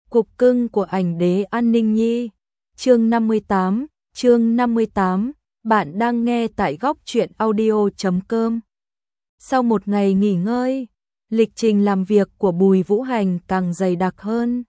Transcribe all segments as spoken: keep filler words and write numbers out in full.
Cục cưng của ảnh đế An Ninh Nhi. Chương năm mươi tám, chương năm mươi tám, bạn đang nghe tại góc truyện audio chấm com. Sau một ngày nghỉ ngơi, lịch trình làm việc của Bùi Vũ Hành càng dày đặc hơn.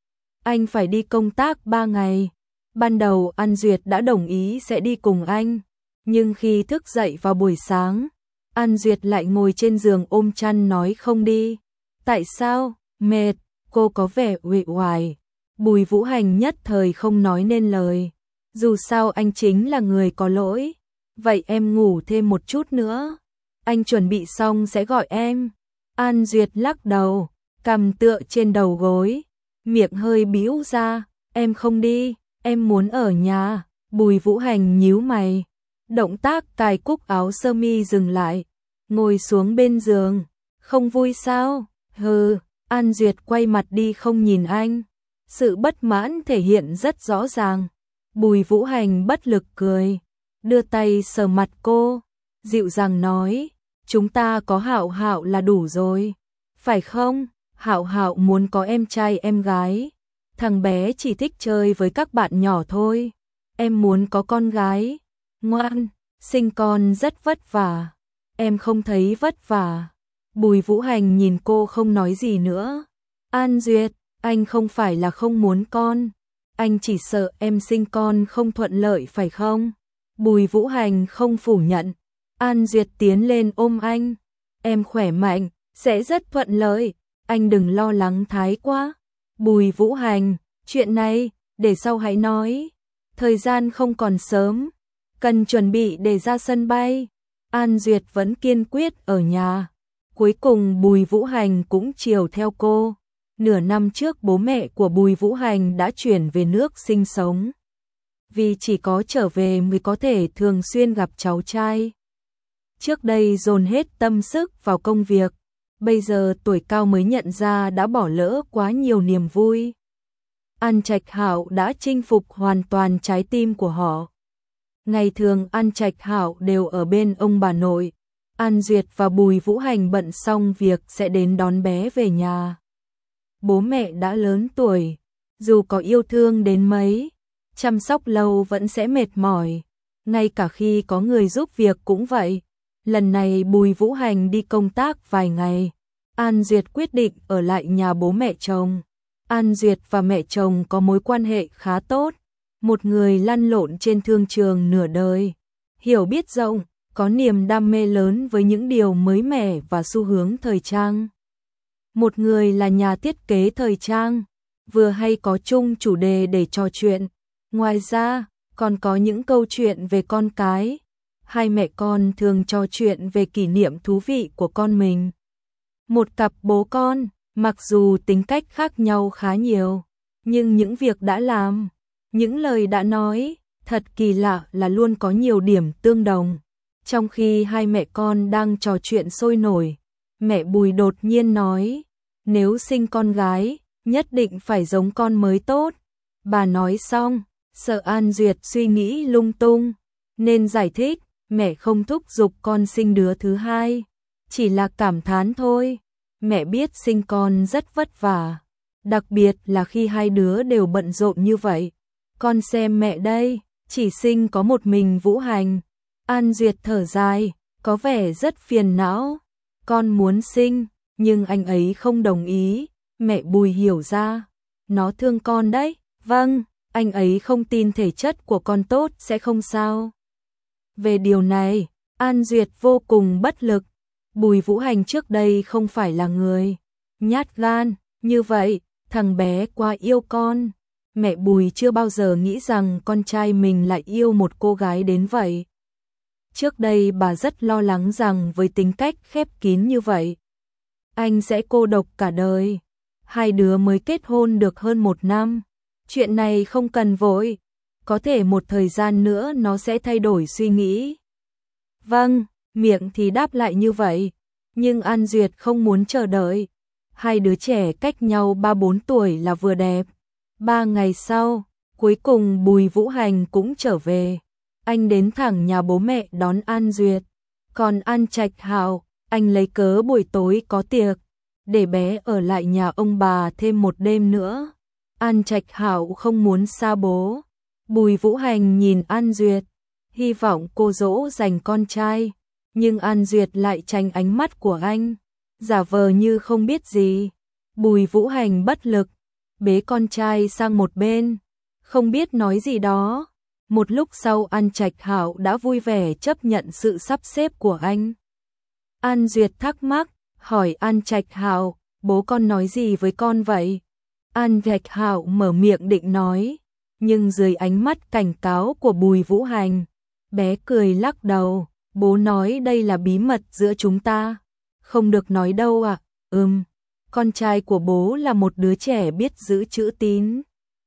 Anh phải đi công tác ba ngày. Ban đầu An Duyệt đã đồng ý sẽ đi cùng anh, nhưng khi thức dậy vào buổi sáng, An Duyệt lại ngồi trên giường ôm chăn nói không đi. Tại sao? Mệt. Cô có vẻ uể oải. Bùi Vũ Hành nhất thời không nói nên lời. Dù sao anh chính là người có lỗi. Vậy em ngủ thêm một chút nữa. Anh chuẩn bị xong sẽ gọi em. An Duyệt lắc đầu, cằm tựa trên đầu gối, miệng hơi bĩu ra. Em không đi, em muốn ở nhà. Bùi Vũ Hành nhíu mày. Động tác cài cúc áo sơ mi dừng lại. Ngồi xuống bên giường. Không vui sao? Hừ. An Duyệt quay mặt đi không nhìn anh. Sự bất mãn thể hiện rất rõ ràng. Bùi Vũ Hành bất lực cười, đưa tay sờ mặt cô, dịu dàng nói, chúng ta có Hạo Hạo là đủ rồi, phải không? Hạo Hạo muốn có em trai em gái. Thằng bé chỉ thích chơi với các bạn nhỏ thôi. Em muốn có con gái. Ngoan, sinh con rất vất vả. Em không thấy vất vả. Bùi Vũ Hành nhìn cô không nói gì nữa. An Duyệt, anh không phải là không muốn con. Anh chỉ sợ em sinh con không thuận lợi phải không? Bùi Vũ Hành không phủ nhận. An Duyệt tiến lên ôm anh. Em khỏe mạnh, sẽ rất thuận lợi. Anh đừng lo lắng thái quá. Bùi Vũ Hành, chuyện này, để sau hãy nói. Thời gian không còn sớm. Cần chuẩn bị để ra sân bay. An Duyệt vẫn kiên quyết ở nhà. Cuối cùng Bùi Vũ Hành cũng chiều theo cô. Nửa năm trước bố mẹ của Bùi Vũ Hành đã chuyển về nước sinh sống. Vì chỉ có trở về mới có thể thường xuyên gặp cháu trai. Trước đây dồn hết tâm sức vào công việc. Bây giờ tuổi cao mới nhận ra đã bỏ lỡ quá nhiều niềm vui. An Trạch Hạo đã chinh phục hoàn toàn trái tim của họ. Ngày thường An Trạch Hạo đều ở bên ông bà nội. An Duyệt và Bùi Vũ Hành bận xong việc sẽ đến đón bé về nhà. Bố mẹ đã lớn tuổi, dù có yêu thương đến mấy, chăm sóc lâu vẫn sẽ mệt mỏi. Ngay cả khi có người giúp việc cũng vậy. Lần này Bùi Vũ Hành đi công tác vài ngày. An Duyệt quyết định ở lại nhà bố mẹ chồng. An Duyệt và mẹ chồng có mối quan hệ khá tốt. Một người lăn lộn trên thương trường nửa đời, hiểu biết rộng, có niềm đam mê lớn với những điều mới mẻ và xu hướng thời trang. Một người là nhà thiết kế thời trang, vừa hay có chung chủ đề để trò chuyện. Ngoài ra, còn có những câu chuyện về con cái. Hai mẹ con thường trò chuyện về kỷ niệm thú vị của con mình. Một cặp bố con, mặc dù tính cách khác nhau khá nhiều, nhưng những việc đã làm, những lời đã nói, thật kỳ lạ là luôn có nhiều điểm tương đồng. Trong khi hai mẹ con đang trò chuyện sôi nổi, mẹ Bùi đột nhiên nói, nếu sinh con gái, nhất định phải giống con mới tốt. Bà nói xong, sợ An Duyệt suy nghĩ lung tung, nên giải thích, mẹ không thúc giục con sinh đứa thứ hai, chỉ là cảm thán thôi. Mẹ biết sinh con rất vất vả, đặc biệt là khi hai đứa đều bận rộn như vậy. Con xem mẹ đây, chỉ sinh có một mình Vũ Hành. An Duyệt thở dài, có vẻ rất phiền não. Con muốn sinh, nhưng anh ấy không đồng ý. Mẹ Bùi hiểu ra, nó thương con đấy. Vâng, anh ấy không tin thể chất của con tốt sẽ không sao. Về điều này, An Duyệt vô cùng bất lực. Bùi Vũ Hành trước đây không phải là người nhát gan như vậy, thằng bé quá yêu con. Mẹ Bùi chưa bao giờ nghĩ rằng con trai mình lại yêu một cô gái đến vậy. Trước đây bà rất lo lắng rằng với tính cách khép kín như vậy, anh sẽ cô độc cả đời. Hai đứa mới kết hôn được hơn một năm. Chuyện này không cần vội. Có thể một thời gian nữa nó sẽ thay đổi suy nghĩ. Vâng, miệng thì đáp lại như vậy. Nhưng An Duyệt không muốn chờ đợi. Hai đứa trẻ cách nhau ba bốn tuổi là vừa đẹp. Ba ngày sau, cuối cùng Bùi Vũ Hành cũng trở về. Anh đến thẳng nhà bố mẹ đón An Duyệt. Còn An Trạch Hạo, anh lấy cớ buổi tối có tiệc, để bé ở lại nhà ông bà thêm một đêm nữa. An Trạch Hạo không muốn xa bố. Bùi Vũ Hành nhìn An Duyệt, hy vọng cô dỗ dành con trai, nhưng An Duyệt lại tránh ánh mắt của anh, giả vờ như không biết gì. Bùi Vũ Hành bất lực, bế con trai sang một bên, không biết nói gì đó. Một lúc sau An Trạch Hạo đã vui vẻ chấp nhận sự sắp xếp của anh. An Duyệt thắc mắc, hỏi An Trạch Hạo, bố con nói gì với con vậy? An Trạch Hạo mở miệng định nói, nhưng dưới ánh mắt cảnh cáo của Bùi Vũ Hành, bé cười lắc đầu, bố nói đây là bí mật giữa chúng ta, không được nói đâu ạ. À? Ừm, con trai của bố là một đứa trẻ biết giữ chữ tín.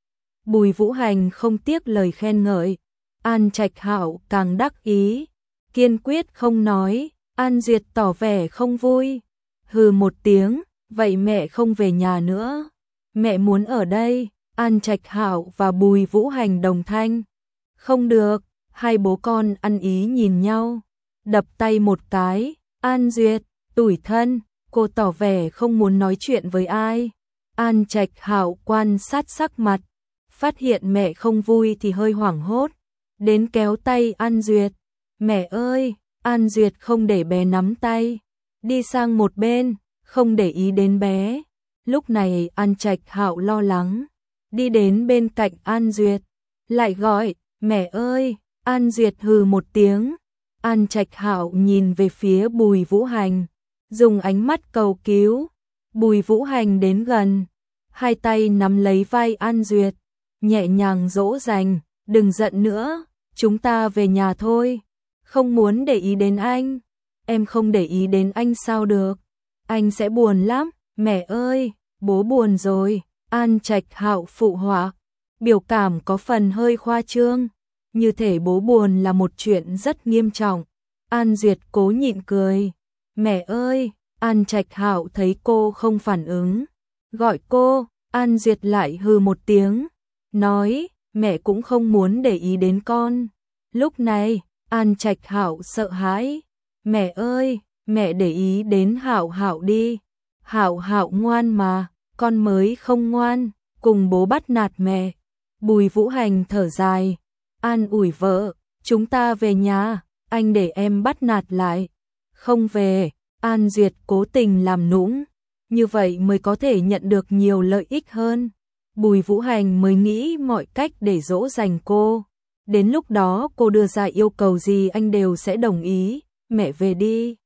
Bùi Vũ Hành không tiếc lời khen ngợi. An Trạch Hạo càng đắc ý, kiên quyết không nói. An Duyệt tỏ vẻ không vui, hừ một tiếng, vậy mẹ không về nhà nữa, mẹ muốn ở đây. An Trạch Hạo và Bùi Vũ Hành đồng thanh, không được. Hai bố con ăn ý nhìn nhau, đập tay một cái. An Duyệt tủi thân, cô tỏ vẻ không muốn nói chuyện với ai. An Trạch Hạo quan sát sắc mặt, phát hiện mẹ không vui thì hơi hoảng hốt, đến kéo tay An Duyệt. Mẹ ơi! An Duyệt không để bé nắm tay, đi sang một bên, không để ý đến bé. Lúc này An Trạch Hạo lo lắng, đi đến bên cạnh An Duyệt, lại gọi, mẹ ơi! An Duyệt hừ một tiếng. An Trạch Hạo nhìn về phía Bùi Vũ Hành, dùng ánh mắt cầu cứu. Bùi Vũ Hành đến gần, hai tay nắm lấy vai An Duyệt, nhẹ nhàng dỗ dành, đừng giận nữa, chúng ta về nhà thôi. Không muốn để ý đến anh. Em không để ý đến anh sao được? Anh sẽ buồn lắm. Mẹ ơi, bố buồn rồi. An Trạch Hạo phụ họa, biểu cảm có phần hơi khoa trương, như thể bố buồn là một chuyện rất nghiêm trọng. An Duyệt cố nhịn cười. Mẹ ơi! An Trạch Hạo thấy cô không phản ứng, gọi cô. An Duyệt lại hừ một tiếng, nói, mẹ cũng không muốn để ý đến con. Lúc này An Trạch Hạo sợ hãi. Mẹ ơi, mẹ để ý đến Hạo Hạo đi. Hạo Hạo ngoan mà, con mới không ngoan, cùng bố bắt nạt mẹ. Bùi Vũ Hành thở dài, an ủi vợ, chúng ta về nhà, anh để em bắt nạt lại. Không về. An Duyệt cố tình làm nũng, như vậy mới có thể nhận được nhiều lợi ích hơn. Bùi Vũ Hành mới nghĩ mọi cách để dỗ dành cô. Đến lúc đó cô đưa ra yêu cầu gì anh đều sẽ đồng ý. Mẹ về đi.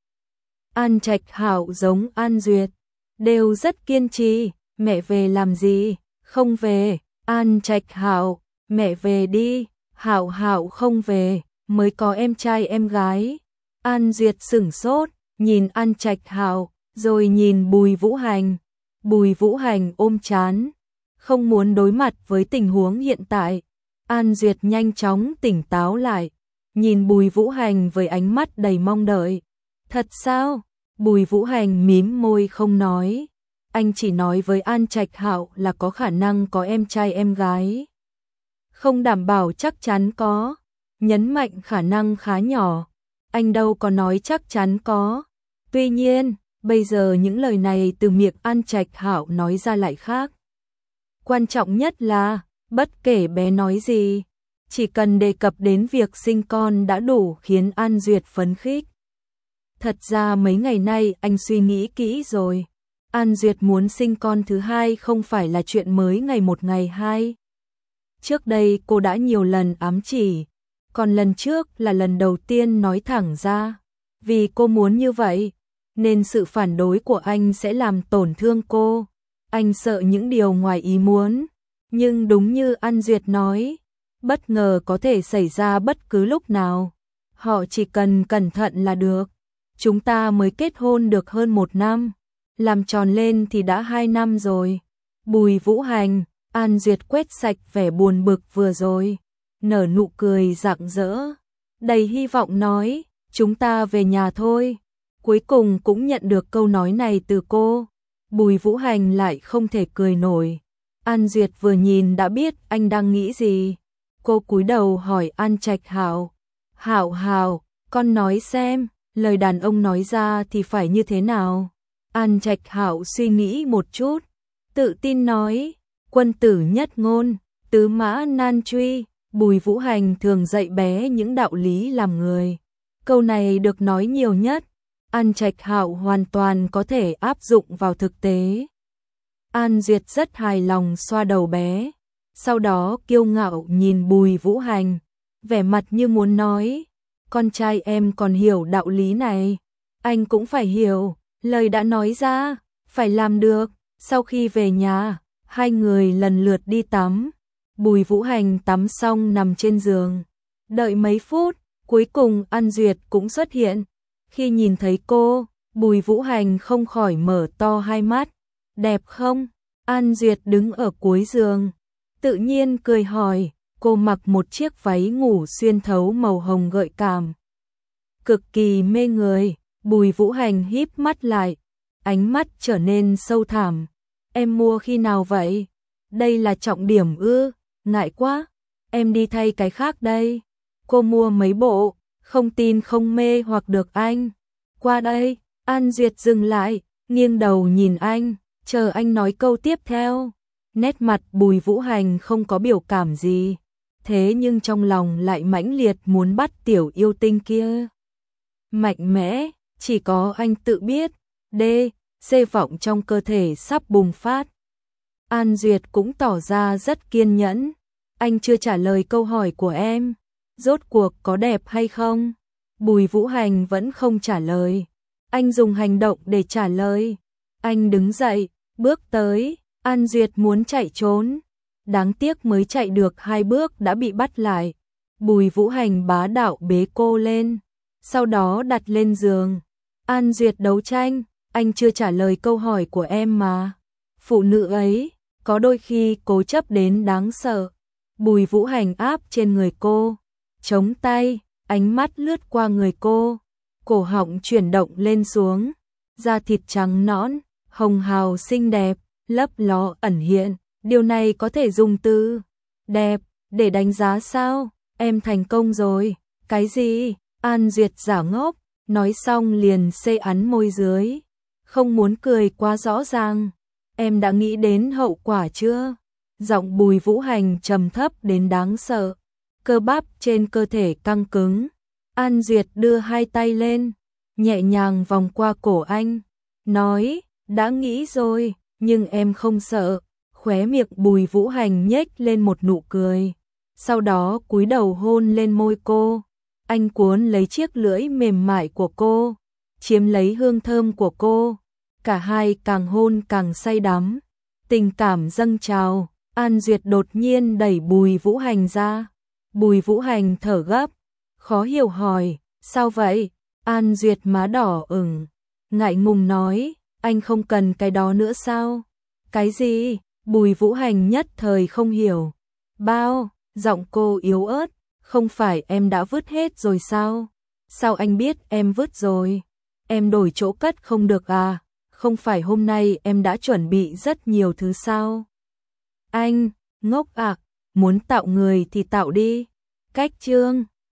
An Trạch Hạo giống An Duyệt, đều rất kiên trì. Mẹ về làm gì? Không về. An Trạch Hạo, mẹ về đi. Hạo Hạo không về, mới có em trai em gái. An Duyệt sửng sốt, nhìn An Trạch Hạo, rồi nhìn Bùi Vũ Hành. Bùi Vũ Hành ôm trán, không muốn đối mặt với tình huống hiện tại. An Duyệt nhanh chóng tỉnh táo lại, nhìn Bùi Vũ Hành với ánh mắt đầy mong đợi. Thật sao? Bùi Vũ Hành mím môi không nói. Anh chỉ nói với An Trạch Hạo là có khả năng có em trai em gái. Không đảm bảo chắc chắn có, nhấn mạnh khả năng khá nhỏ. Anh đâu có nói chắc chắn có. Tuy nhiên, bây giờ những lời này từ miệng An Trạch Hạo nói ra lại khác. Quan trọng nhất là, bất kể bé nói gì, chỉ cần đề cập đến việc sinh con đã đủ khiến An Duyệt phấn khích. Thật ra mấy ngày nay anh suy nghĩ kỹ rồi. An Duyệt muốn sinh con thứ hai không phải là chuyện mới ngày một ngày hai. Trước đây cô đã nhiều lần ám chỉ, còn lần trước là lần đầu tiên nói thẳng ra. Vì cô muốn như vậy, nên sự phản đối của anh sẽ làm tổn thương cô. Anh sợ những điều ngoài ý muốn. Nhưng đúng như An Duyệt nói, bất ngờ có thể xảy ra bất cứ lúc nào. Họ chỉ cần cẩn thận là được. Chúng ta mới kết hôn được hơn một năm, làm tròn lên thì đã hai năm rồi. Bùi Vũ Hành, An Duyệt quét sạch vẻ buồn bực vừa rồi, nở nụ cười rạng rỡ, đầy hy vọng nói, chúng ta về nhà thôi. Cuối cùng cũng nhận được câu nói này từ cô. Bùi Vũ Hành lại không thể cười nổi. An Duyệt vừa nhìn đã biết anh đang nghĩ gì. Cô cúi đầu hỏi An Trạch Hạo, Hạo Hạo, con nói xem, lời đàn ông nói ra thì phải như thế nào? An Trạch Hạo suy nghĩ một chút, tự tin nói, Quân tử nhất ngôn, tứ mã nan truy, Bùi Vũ Hành thường dạy bé những đạo lý làm người. Câu này được nói nhiều nhất, An Trạch Hạo hoàn toàn có thể áp dụng vào thực tế. An Duyệt rất hài lòng xoa đầu bé, sau đó kiêu ngạo nhìn Bùi Vũ Hành, vẻ mặt như muốn nói, con trai em còn hiểu đạo lý này, anh cũng phải hiểu, lời đã nói ra, phải làm được. Sau khi về nhà, hai người lần lượt đi tắm. Bùi Vũ Hành tắm xong nằm trên giường, đợi mấy phút, cuối cùng An Duyệt cũng xuất hiện. Khi nhìn thấy cô, Bùi Vũ Hành không khỏi mở to hai mắt. Đẹp không? An Duyệt đứng ở cuối giường, tự nhiên cười hỏi. Cô mặc một chiếc váy ngủ xuyên thấu màu hồng gợi cảm, cực kỳ mê người. Bùi Vũ Hành híp mắt lại, ánh mắt trở nên sâu thẳm. Em mua khi nào vậy? Đây là trọng điểm ư? Ngại quá, em đi thay cái khác đây. Cô mua mấy bộ, không tin không mê hoặc được anh. Qua đây. An Duyệt dừng lại, nghiêng đầu nhìn anh, chờ anh nói câu tiếp theo. Nét mặt Bùi Vũ Hành không có biểu cảm gì, thế nhưng trong lòng lại mãnh liệt muốn bắt tiểu yêu tinh kia. Mạnh mẽ, chỉ có anh tự biết. D, xê vọng trong cơ thể sắp bùng phát. An Duyệt cũng tỏ ra rất kiên nhẫn. Anh chưa trả lời câu hỏi của em, rốt cuộc có đẹp hay không? Bùi Vũ Hành vẫn không trả lời. Anh dùng hành động để trả lời. Anh đứng dậy, bước tới. An Duyệt muốn chạy trốn, đáng tiếc mới chạy được hai bước đã bị bắt lại. Bùi Vũ Hành bá đạo bế cô lên, sau đó đặt lên giường. An Duyệt đấu tranh, anh chưa trả lời câu hỏi của em mà. Phụ nữ ấy, có đôi khi cố chấp đến đáng sợ. Bùi Vũ Hành áp trên người cô, chống tay, ánh mắt lướt qua người cô, cổ họng chuyển động lên xuống, da thịt trắng nõn, hồng hào xinh đẹp, lấp ló ẩn hiện. Điều này có thể dùng từ đẹp để đánh giá sao? Em thành công rồi. Cái gì? An Duyệt giả ngốc, nói xong liền xê ắn môi dưới, không muốn cười quá rõ ràng. Em đã nghĩ đến hậu quả chưa? Giọng Bùi Vũ Hành trầm thấp đến đáng sợ, cơ bắp trên cơ thể căng cứng. An Duyệt đưa hai tay lên, nhẹ nhàng vòng qua cổ anh, nói, đã nghĩ rồi, nhưng em không sợ. Khóe miệng Bùi Vũ Hành nhếch lên một nụ cười, sau đó cúi đầu hôn lên môi cô. Anh cuốn lấy chiếc lưỡi mềm mại của cô, chiếm lấy hương thơm của cô. Cả hai càng hôn càng say đắm, tình cảm dâng trào. An Duyệt đột nhiên đẩy Bùi Vũ Hành ra. Bùi Vũ Hành thở gấp, khó hiểu hỏi, sao vậy? An Duyệt má đỏ ửng, ngại ngùng nói, anh không cần cái đó nữa sao? Cái gì? Bùi Vũ Hành nhất thời không hiểu. Bao, giọng cô yếu ớt, không phải em đã vứt hết rồi sao? Sao anh biết em vứt rồi? Em đổi chỗ cất không được à? Không phải hôm nay em đã chuẩn bị rất nhiều thứ sao? Anh, ngốc ạ, à, muốn tạo người thì tạo đi. Cách chương